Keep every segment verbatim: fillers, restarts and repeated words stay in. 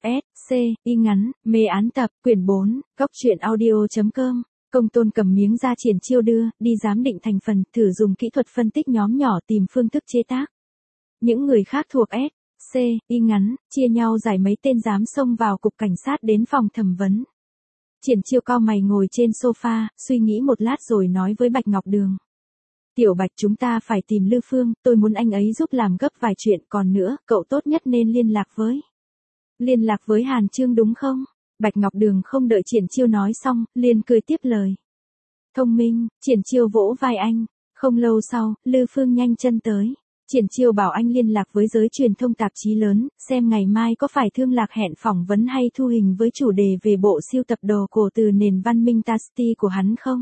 S, C, y ngắn, mê án tập, quyển bốn, góc truyện audio.com. Công Tôn cầm miếng ra Triển Chiêu đưa, đi giám định thành phần, thử dùng kỹ thuật phân tích nhóm nhỏ tìm phương thức chế tác. Những người khác thuộc S, C, y ngắn, chia nhau giải mấy tên dám xông vào cục cảnh sát đến phòng thẩm vấn. Triển Chiêu cau mày ngồi trên sofa, suy nghĩ một lát rồi nói với Bạch Ngọc Đường. Tiểu Bạch, chúng ta phải tìm Lư Phương, tôi muốn anh ấy giúp làm gấp vài chuyện, còn nữa, cậu tốt nhất nên liên lạc với. Liên lạc với Hàn Trương đúng không? Bạch Ngọc Đường không đợi Triển Chiêu nói xong, liền cười tiếp lời. Thông minh, Triển Chiêu vỗ vai anh. Không lâu sau, Lư Phương nhanh chân tới. Triển Chiêu bảo anh liên lạc với giới truyền thông tạp chí lớn, xem ngày mai có phải Thương Lạc hẹn phỏng vấn hay thu hình với chủ đề về bộ siêu tập đồ cổ từ nền văn minh Tasty của hắn không?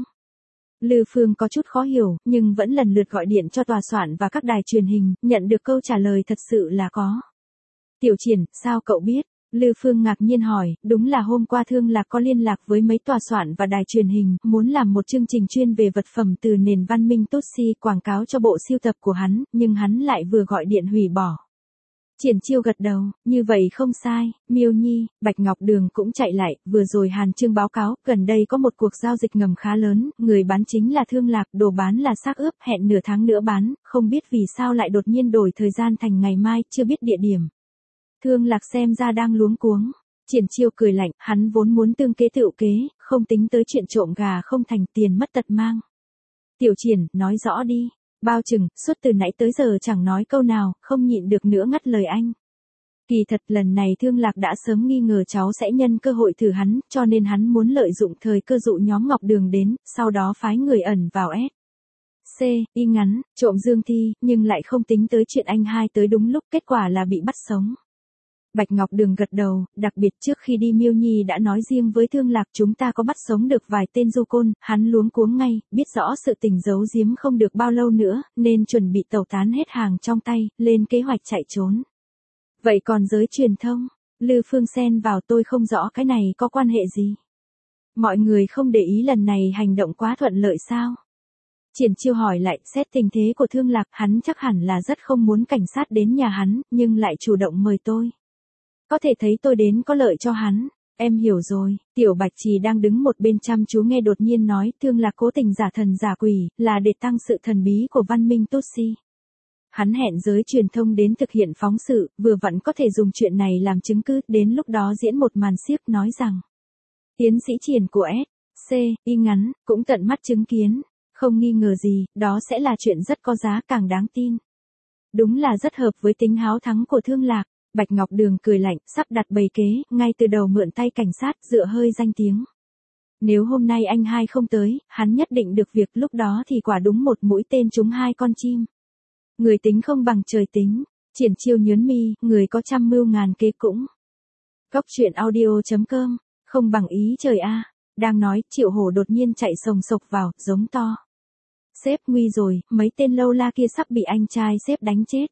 Lư Phương có chút khó hiểu, nhưng vẫn lần lượt gọi điện cho tòa soạn và các đài truyền hình, nhận được câu trả lời thật sự là có. Tiểu Triển, sao cậu biết? Lư Phương ngạc nhiên hỏi, đúng là hôm qua Thương Lạc có liên lạc với mấy tòa soạn và đài truyền hình, muốn làm một chương trình chuyên về vật phẩm từ nền văn minh Tutsi quảng cáo cho bộ siêu tập của hắn, nhưng hắn lại vừa gọi điện hủy bỏ. Triển Chiêu gật đầu, như vậy không sai, Miêu Nhi, Bạch Ngọc Đường cũng chạy lại, vừa rồi Hàn Trương báo cáo, gần đây có một cuộc giao dịch ngầm khá lớn, người bán chính là Thương Lạc, đồ bán là xác ướp, hẹn nửa tháng nữa bán, không biết vì sao lại đột nhiên đổi thời gian thành ngày mai, chưa biết địa điểm. Thương Lạc xem ra đang luống cuống. Triển Chiêu cười lạnh, hắn vốn muốn tương kế tựu kế, không tính tới chuyện trộm gà không thành tiền mất tật mang. Tiểu Triển, nói rõ đi. Bao chừng, suốt từ nãy tới giờ chẳng nói câu nào, không nhịn được nữa ngắt lời anh. Kỳ thật lần này Thương Lạc đã sớm nghi ngờ cháu sẽ nhân cơ hội thử hắn, cho nên hắn muốn lợi dụng thời cơ dụ nhóm Ngọc Đường đến, sau đó phái người ẩn vào S. C, y ngắn, trộm Dương Thi, nhưng lại không tính tới chuyện anh hai tới đúng lúc, kết quả là bị bắt sống. Bạch Ngọc Đường gật đầu, đặc biệt trước khi đi Miêu Nhi đã nói riêng với Thương Lạc chúng ta có bắt sống được vài tên du côn, hắn luống cuống ngay, biết rõ sự tình giấu giếm không được bao lâu nữa, nên chuẩn bị tẩu tán hết hàng trong tay, lên kế hoạch chạy trốn. Vậy còn giới truyền thông, Lư Phương xen vào, tôi không rõ cái này có quan hệ gì. Mọi người không để ý lần này hành động quá thuận lợi sao? Triển Chiêu hỏi lại, xét tình thế của Thương Lạc, hắn chắc hẳn là rất không muốn cảnh sát đến nhà hắn, nhưng lại chủ động mời tôi. Có thể thấy tôi đến có lợi cho hắn. Em hiểu rồi. Tiểu Bạch Trì đang đứng một bên chăm chú nghe đột nhiên nói, Thương Lạc cố tình giả thần giả quỷ, là để tăng sự thần bí của văn minh Tutsi. Hắn hẹn giới truyền thông đến thực hiện phóng sự, vừa vặn có thể dùng chuyện này làm chứng cứ, đến lúc đó diễn một màn xiếc nói rằng. Tiến sĩ Triển của S, C, y ngắn, cũng tận mắt chứng kiến. Không nghi ngờ gì, đó sẽ là chuyện rất có giá, càng đáng tin. Đúng là rất hợp với tính háo thắng của Thương Lạc. Bạch Ngọc Đường cười lạnh, sắp đặt bày kế, ngay từ đầu mượn tay cảnh sát, dựa hơi danh tiếng. Nếu hôm nay anh hai không tới, hắn nhất định được việc, lúc đó thì quả đúng một mũi tên trúng hai con chim. Người tính không bằng trời tính. Triển Chiêu nhớn mi, người có trăm mưu ngàn kế cũng. Góc truyện audio.com, không bằng ý trời a. Đang nói, Triệu Hổ đột nhiên chạy sồng sộc vào, giống to. Sếp nguy rồi, mấy tên lâu la kia sắp bị anh trai sếp đánh chết.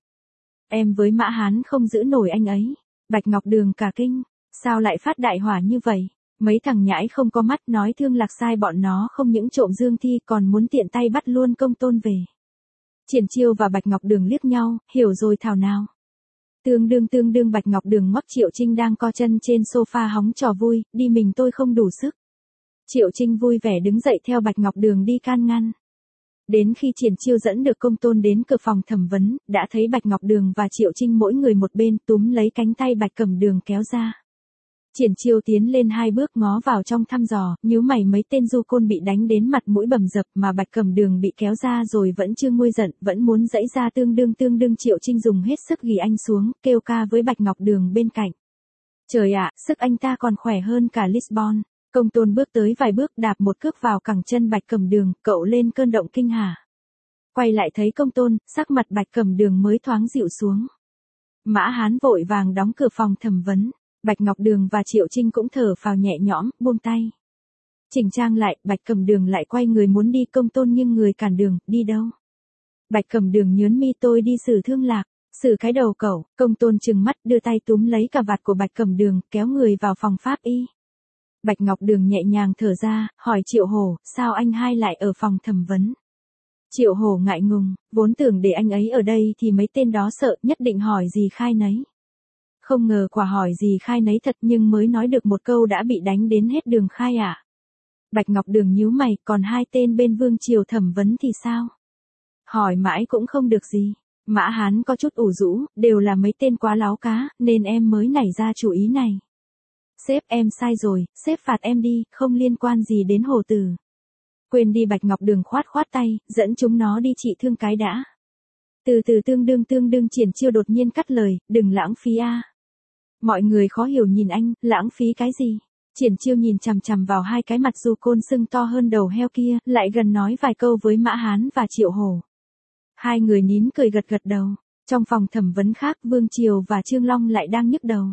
Em với Mã Hán không giữ nổi anh ấy. Bạch Ngọc Đường cả kinh. Sao lại phát đại hỏa như vậy? Mấy thằng nhãi không có mắt nói Thương Lạc sai bọn nó không những trộm Dương Thi còn muốn tiện tay bắt luôn Công Tôn về. Triển Chiêu và Bạch Ngọc Đường liếc nhau, hiểu rồi thảo nào. Tương đương tương đương Bạch Ngọc Đường ngoắc Triệu Trinh đang co chân trên sofa hóng trò vui, đi mình tôi không đủ sức. Triệu Trinh vui vẻ đứng dậy theo Bạch Ngọc Đường đi can ngăn. Đến khi Triển Chiêu dẫn được Công Tôn đến cửa phòng thẩm vấn, đã thấy Bạch Ngọc Đường và Triệu Trinh mỗi người một bên túm lấy cánh tay Bạch Cẩm Đường kéo ra. Triển Chiêu tiến lên hai bước ngó vào trong thăm dò, nhíu mày, mấy tên du côn bị đánh đến mặt mũi bầm dập mà Bạch Cẩm Đường bị kéo ra rồi vẫn chưa nguôi giận, vẫn muốn giãy ra, tương đương tương đương Triệu Trinh dùng hết sức ghi anh xuống, kêu ca với Bạch Ngọc Đường bên cạnh. Trời ạ, sức anh ta còn khỏe hơn cả Lisbon. Công Tôn bước tới vài bước đạp một cước vào cẳng chân Bạch Cẩm Đường, cậu lên cơn động kinh hả. Quay lại thấy Công Tôn, sắc mặt Bạch Cẩm Đường mới thoáng dịu xuống. Mã Hán vội vàng đóng cửa phòng thẩm vấn, Bạch Ngọc Đường và Triệu Trinh cũng thở phào nhẹ nhõm, buông tay. Chỉnh trang lại, Bạch Cẩm Đường lại quay người muốn đi, Công Tôn nhưng người cản đường, đi đâu? Bạch Cẩm Đường nhớn mi, tôi đi xử Thương Lạc. Xử cái đầu cậu. Công Tôn trừng mắt đưa tay túm lấy cà vạt của Bạch Cẩm Đường, kéo người vào phòng pháp y. Bạch Ngọc Đường nhẹ nhàng thở ra, hỏi Triệu Hổ, sao anh hai lại ở phòng thẩm vấn? Triệu Hổ ngại ngùng, vốn tưởng để anh ấy ở đây thì mấy tên đó sợ, nhất định hỏi gì khai nấy. Không ngờ quả hỏi gì khai nấy thật nhưng mới nói được một câu đã bị đánh đến hết đường khai ạ. À? Bạch Ngọc Đường nhíu mày, còn hai tên bên Vương Triều thẩm vấn thì sao? Hỏi mãi cũng không được gì. Mã Hán có chút ủ rũ, đều là mấy tên quá láo cá, nên em mới nảy ra chủ ý này. Sếp em sai rồi, sếp phạt em đi, không liên quan gì đến Hồ Tử. Quên đi. Bạch Ngọc Đường khoát khoát tay, dẫn chúng nó đi trị thương cái đã. Từ từ tương đương tương đương Triển Chiêu đột nhiên cắt lời, đừng lãng phí a. À. Mọi người khó hiểu nhìn anh, lãng phí cái gì? Triển Chiêu nhìn chằm chằm vào hai cái mặt dù côn sưng to hơn đầu heo kia, lại gần nói vài câu với Mã Hán và Triệu Hổ. Hai người nín cười gật gật đầu. Trong phòng thẩm vấn khác, Vương Triều và Trương Long lại đang nhức đầu.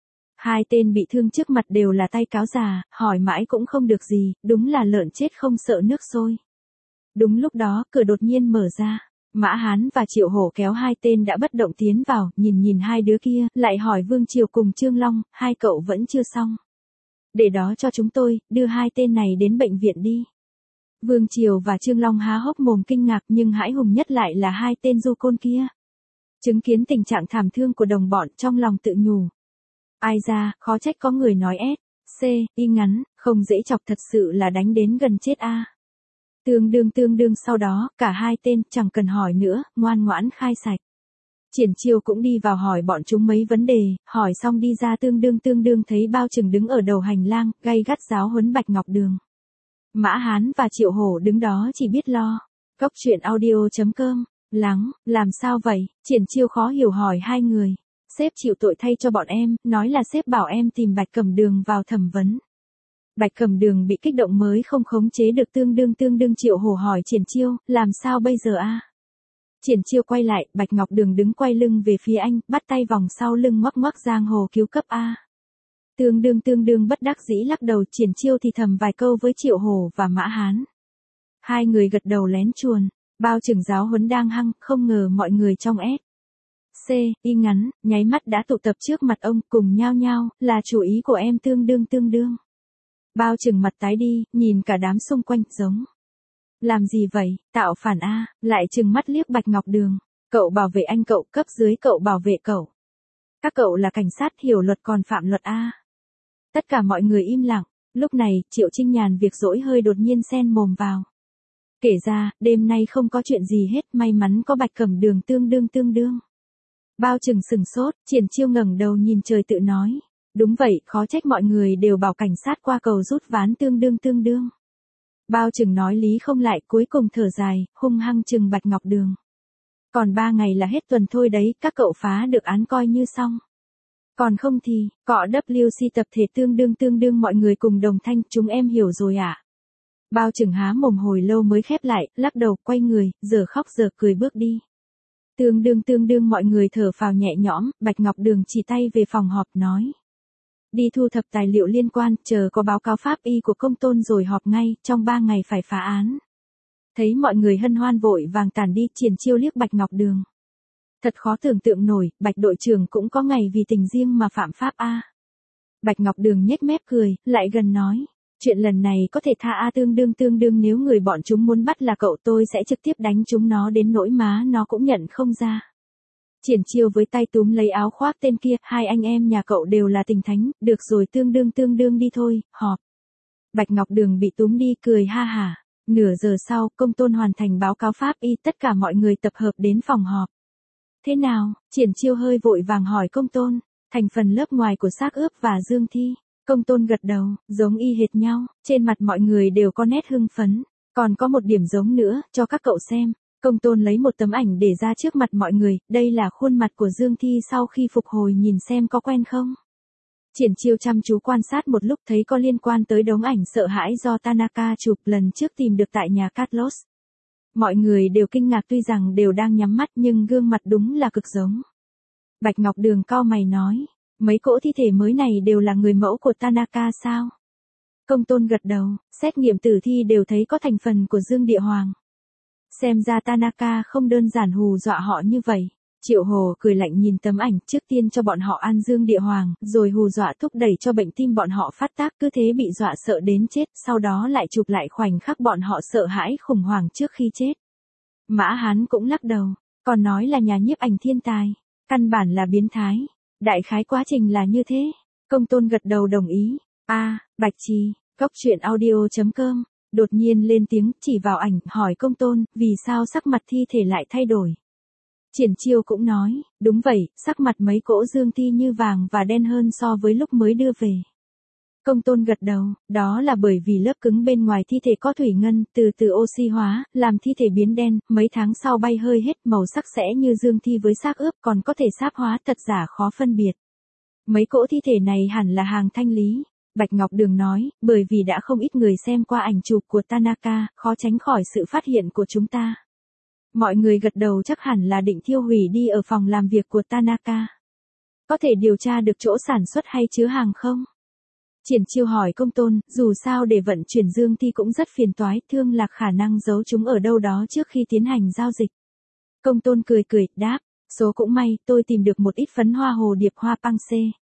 Hai tên bị thương trước mặt đều là tay cáo già, hỏi mãi cũng không được gì, đúng là lợn chết không sợ nước sôi. Đúng lúc đó, cửa đột nhiên mở ra. Mã Hán và Triệu Hổ kéo hai tên đã bất động tiến vào, nhìn nhìn hai đứa kia, lại hỏi Vương Triều cùng Trương Long, hai cậu vẫn chưa xong. Để đó cho chúng tôi, đưa hai tên này đến bệnh viện đi. Vương Triều và Trương Long há hốc mồm kinh ngạc nhưng hãi hùng nhất lại là hai tên du côn kia. Chứng kiến tình trạng thảm thương của đồng bọn trong lòng tự nhủ. Ai ra, khó trách có người nói S, C, y ngắn, không dễ chọc thật sự là đánh đến gần chết a. À. Tương đương tương đương sau đó, cả hai tên chẳng cần hỏi nữa, ngoan ngoãn khai sạch. Triển Chiêu cũng đi vào hỏi bọn chúng mấy vấn đề, hỏi xong đi ra tương đương tương đương thấy Bao Trừng đứng ở đầu hành lang, gay gắt giáo huấn Bạch Ngọc Đường. Mã Hán và Triệu Hổ đứng đó chỉ biết lo. Cốc truyện audio chấm com, lắng, làm sao vậy? Triển Chiêu khó hiểu hỏi hai người. Sếp chịu tội thay cho bọn em, nói là sếp bảo em tìm Bạch Cẩm Đường vào thẩm vấn. Bạch Cẩm Đường bị kích động mới không khống chế được tương đương tương đương Triệu Hổ hỏi Triển Chiêu, làm sao bây giờ a? À? Triển Chiêu quay lại, Bạch Ngọc Đường đứng quay lưng về phía anh, bắt tay vòng sau lưng ngoắc ngoắc giang hồ cứu cấp a. À. Tương đương tương đương bất đắc dĩ lắc đầu. Triển Chiêu thì thầm vài câu với Triệu Hổ và Mã Hán. Hai người gật đầu lén chuồn. Bao Trừng giáo huấn đang hăng, không ngờ mọi người trong S, C, y ngắn, nháy mắt đã tụ tập trước mặt ông, cùng nhao nhao, là chủ ý của em tương đương tương đương. Bao Trừng mặt tái đi, nhìn cả đám xung quanh, giống. Làm gì vậy, tạo phản a, à, lại trừng mắt liếc Bạch Ngọc Đường. Cậu bảo vệ anh cậu, cấp dưới cậu bảo vệ cậu. Các cậu là cảnh sát hiểu luật còn phạm luật a. À. Tất cả mọi người im lặng, lúc này, Triệu Trinh Nhàn việc dỗi hơi đột nhiên xen mồm vào. Kể ra, đêm nay không có chuyện gì hết, may mắn có Bạch Cẩm Đường tương đương tương đương. Bao Trừng sừng sốt, Triển Chiêu ngẩng đầu nhìn trời tự nói. Đúng vậy, khó trách mọi người đều bảo cảnh sát qua cầu rút ván tương đương tương đương. Bao Trừng nói lý không lại, cuối cùng thở dài, hung hăng trừng Bạch Ngọc Đường. Còn ba ngày là hết tuần thôi đấy, các cậu phá được án coi như xong. Còn không thì, cọ W C tập thể tương đương tương đương mọi người cùng đồng thanh, chúng em hiểu rồi ạ. À? Bao Trừng há mồm hồi lâu mới khép lại, lắc đầu, quay người, giờ khóc giờ cười bước đi. Tương đương tương đương mọi người thở phào nhẹ nhõm, Bạch Ngọc Đường chỉ tay về phòng họp nói. Đi thu thập tài liệu liên quan, chờ có báo cáo pháp y của công tôn rồi họp ngay, trong ba ngày phải phá án. Thấy mọi người hân hoan vội vàng tản đi, Triển Chiêu liếc Bạch Ngọc Đường. Thật khó tưởng tượng nổi, Bạch đội trưởng cũng có ngày vì tình riêng mà phạm pháp a. À. Bạch Ngọc Đường nhếch mép cười, lại gần nói. Chuyện lần này có thể tha a à, tương đương tương đương nếu người bọn chúng muốn bắt là cậu tôi sẽ trực tiếp đánh chúng nó đến nỗi má nó cũng nhận không ra. Triển Chiêu với tay túm lấy áo khoác tên kia, hai anh em nhà cậu đều là tình thánh, được rồi tương đương tương đương đi thôi, họp. Bạch Ngọc Đường bị túm đi cười ha hả. Nửa giờ sau, công tôn hoàn thành báo cáo pháp y, tất cả mọi người tập hợp đến phòng họp. Thế nào? Triển Chiêu hơi vội vàng hỏi công tôn, thành phần lớp ngoài của xác ướp và dương thi. Công tôn gật đầu, giống y hệt nhau, trên mặt mọi người đều có nét hưng phấn. Còn có một điểm giống nữa, cho các cậu xem. Công tôn lấy một tấm ảnh để ra trước mặt mọi người, đây là khuôn mặt của Dương Thi sau khi phục hồi, nhìn xem có quen không. Triển Chiêu chăm chú quan sát một lúc thấy có liên quan tới đống ảnh sợ hãi do Tanaka chụp lần trước tìm được tại nhà Carlos. Mọi người đều kinh ngạc tuy rằng đều đang nhắm mắt nhưng gương mặt đúng là cực giống. Bạch Ngọc Đường cau mày nói, mấy cỗ thi thể mới này đều là người mẫu của Tanaka sao? Công tôn gật đầu, xét nghiệm tử thi đều thấy có thành phần của Dương Địa Hoàng. Xem ra Tanaka không đơn giản hù dọa họ như vậy. Triệu Hồ cười lạnh nhìn tấm ảnh, trước tiên cho bọn họ ăn Dương Địa Hoàng, rồi hù dọa thúc đẩy cho bệnh tim bọn họ phát tác, cứ thế bị dọa sợ đến chết, sau đó lại chụp lại khoảnh khắc bọn họ sợ hãi khủng hoảng trước khi chết. Mã Hán cũng lắc đầu, còn nói là nhà nhiếp ảnh thiên tài, căn bản là biến thái. Đại khái quá trình là như thế. Công tôn gật đầu đồng ý. A, Bạch Trì, Cốc truyện audio chấm com, đột nhiên lên tiếng chỉ vào ảnh hỏi công tôn, vì sao sắc mặt thi thể lại thay đổi. Triển Chiêu cũng nói, đúng vậy, sắc mặt mấy cỗ dương thi như vàng và đen hơn so với lúc mới đưa về. Công tôn gật đầu, đó là bởi vì lớp cứng bên ngoài thi thể có thủy ngân, từ từ oxy hóa, làm thi thể biến đen, mấy tháng sau bay hơi hết, màu sắc sẽ như dương thi với xác ướp, còn có thể sáp hóa, thật giả khó phân biệt. Mấy cỗ thi thể này hẳn là hàng thanh lý. Bạch Ngọc Đường nói, bởi vì đã không ít người xem qua ảnh chụp của Tanaka, khó tránh khỏi sự phát hiện của chúng ta. Mọi người gật đầu chắc hẳn là định thiêu hủy đi ở phòng làm việc của Tanaka. Có thể điều tra được chỗ sản xuất hay chứa hàng không? Triển Chiêu hỏi công tôn, dù sao để vận chuyển dương thi cũng rất phiền toái, Thương Lạc khả năng giấu chúng ở đâu đó trước khi tiến hành giao dịch. Công tôn cười cười, đáp, số cũng may, tôi tìm được một ít phấn hoa hồ điệp hoa pang xê.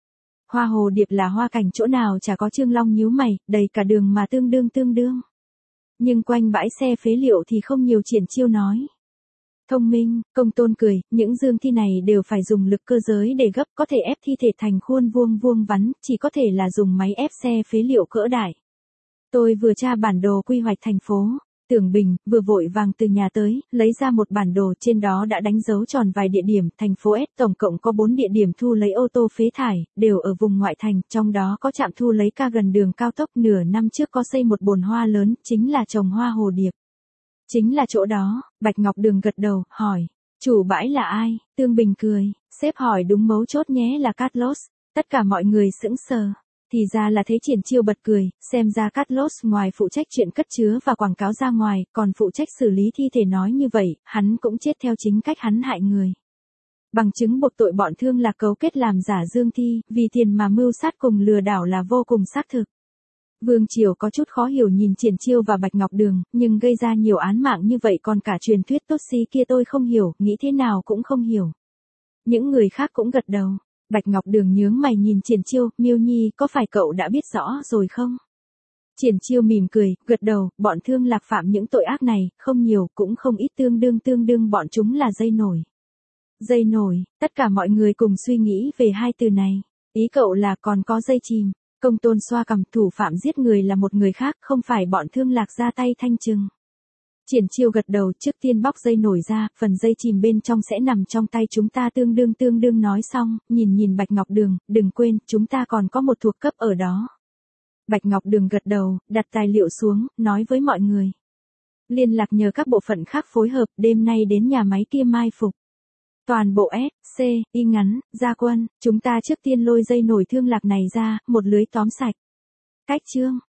Hoa hồ điệp là hoa cảnh chỗ nào chả có. Trương Long nhíu mày, đầy cả đường mà tương đương tương đương. Nhưng quanh bãi xe phế liệu thì không nhiều. Triển Chiêu nói. Thông minh, công tôn cười, những dương thi này đều phải dùng lực cơ giới để gấp, có thể ép thi thể thành khuôn vuông vuông vắn, chỉ có thể là dùng máy ép xe phế liệu cỡ đại. Tôi vừa tra bản đồ quy hoạch thành phố, Tưởng Bình, vừa vội vàng từ nhà tới, lấy ra một bản đồ, trên đó đã đánh dấu tròn vài địa điểm, thành phố S tổng cộng có bốn địa điểm thu lấy ô tô phế thải, đều ở vùng ngoại thành, trong đó có trạm thu lấy ca gần đường cao tốc. Nửa năm trước có xây một bồn hoa lớn, chính là trồng hoa hồ điệp. Chính là chỗ đó. Bạch Ngọc Đường gật đầu, hỏi, chủ bãi là ai? Tương Bình cười, sếp hỏi đúng mấu chốt nhé, là Carlos. Tất cả mọi người sững sờ. Thì ra là thế. Triển Chiêu bật cười, xem ra Carlos ngoài phụ trách chuyện cất chứa và quảng cáo ra ngoài, còn phụ trách xử lý thi thể. Nói như vậy, hắn cũng chết theo chính cách hắn hại người. Bằng chứng buộc tội bọn Thương Lạc cấu kết làm giả dương thi, vì tiền mà mưu sát cùng lừa đảo là vô cùng xác thực. Vương Triều có chút khó hiểu nhìn Triển Chiêu và Bạch Ngọc Đường, nhưng gây ra nhiều án mạng như vậy còn cả truyền thuyết tốt xí kia tôi không hiểu, nghĩ thế nào cũng không hiểu. Những người khác cũng gật đầu. Bạch Ngọc Đường nhướng mày nhìn Triển Chiêu, Miêu Nhi, có phải cậu đã biết rõ rồi không? Triển Chiêu mỉm cười, gật đầu, bọn Thương Lạc phạm những tội ác này, không nhiều, cũng không ít, tương đương tương đương bọn chúng là dây nổi. Dây nổi, tất cả mọi người cùng suy nghĩ về hai từ này. Ý cậu là còn có dây chìm. Công tôn xoa cằm, thủ phạm giết người là một người khác, không phải bọn Thương Lạc ra tay thanh trừng. Triển Chiêu gật đầu, trước tiên bóc dây nổi ra, phần dây chìm bên trong sẽ nằm trong tay chúng ta. Tương đương tương đương nói xong, nhìn nhìn Bạch Ngọc Đường, đừng quên, chúng ta còn có một thuộc cấp ở đó. Bạch Ngọc Đường gật đầu, đặt tài liệu xuống, nói với mọi người. Liên lạc nhờ các bộ phận khác phối hợp, đêm nay đến nhà máy kia mai phục. Toàn bộ S, C, Y ngắn, ra quân, chúng ta trước tiên lôi dây nổi Thương Lạc này ra, một lưới tóm sạch. Cách chương.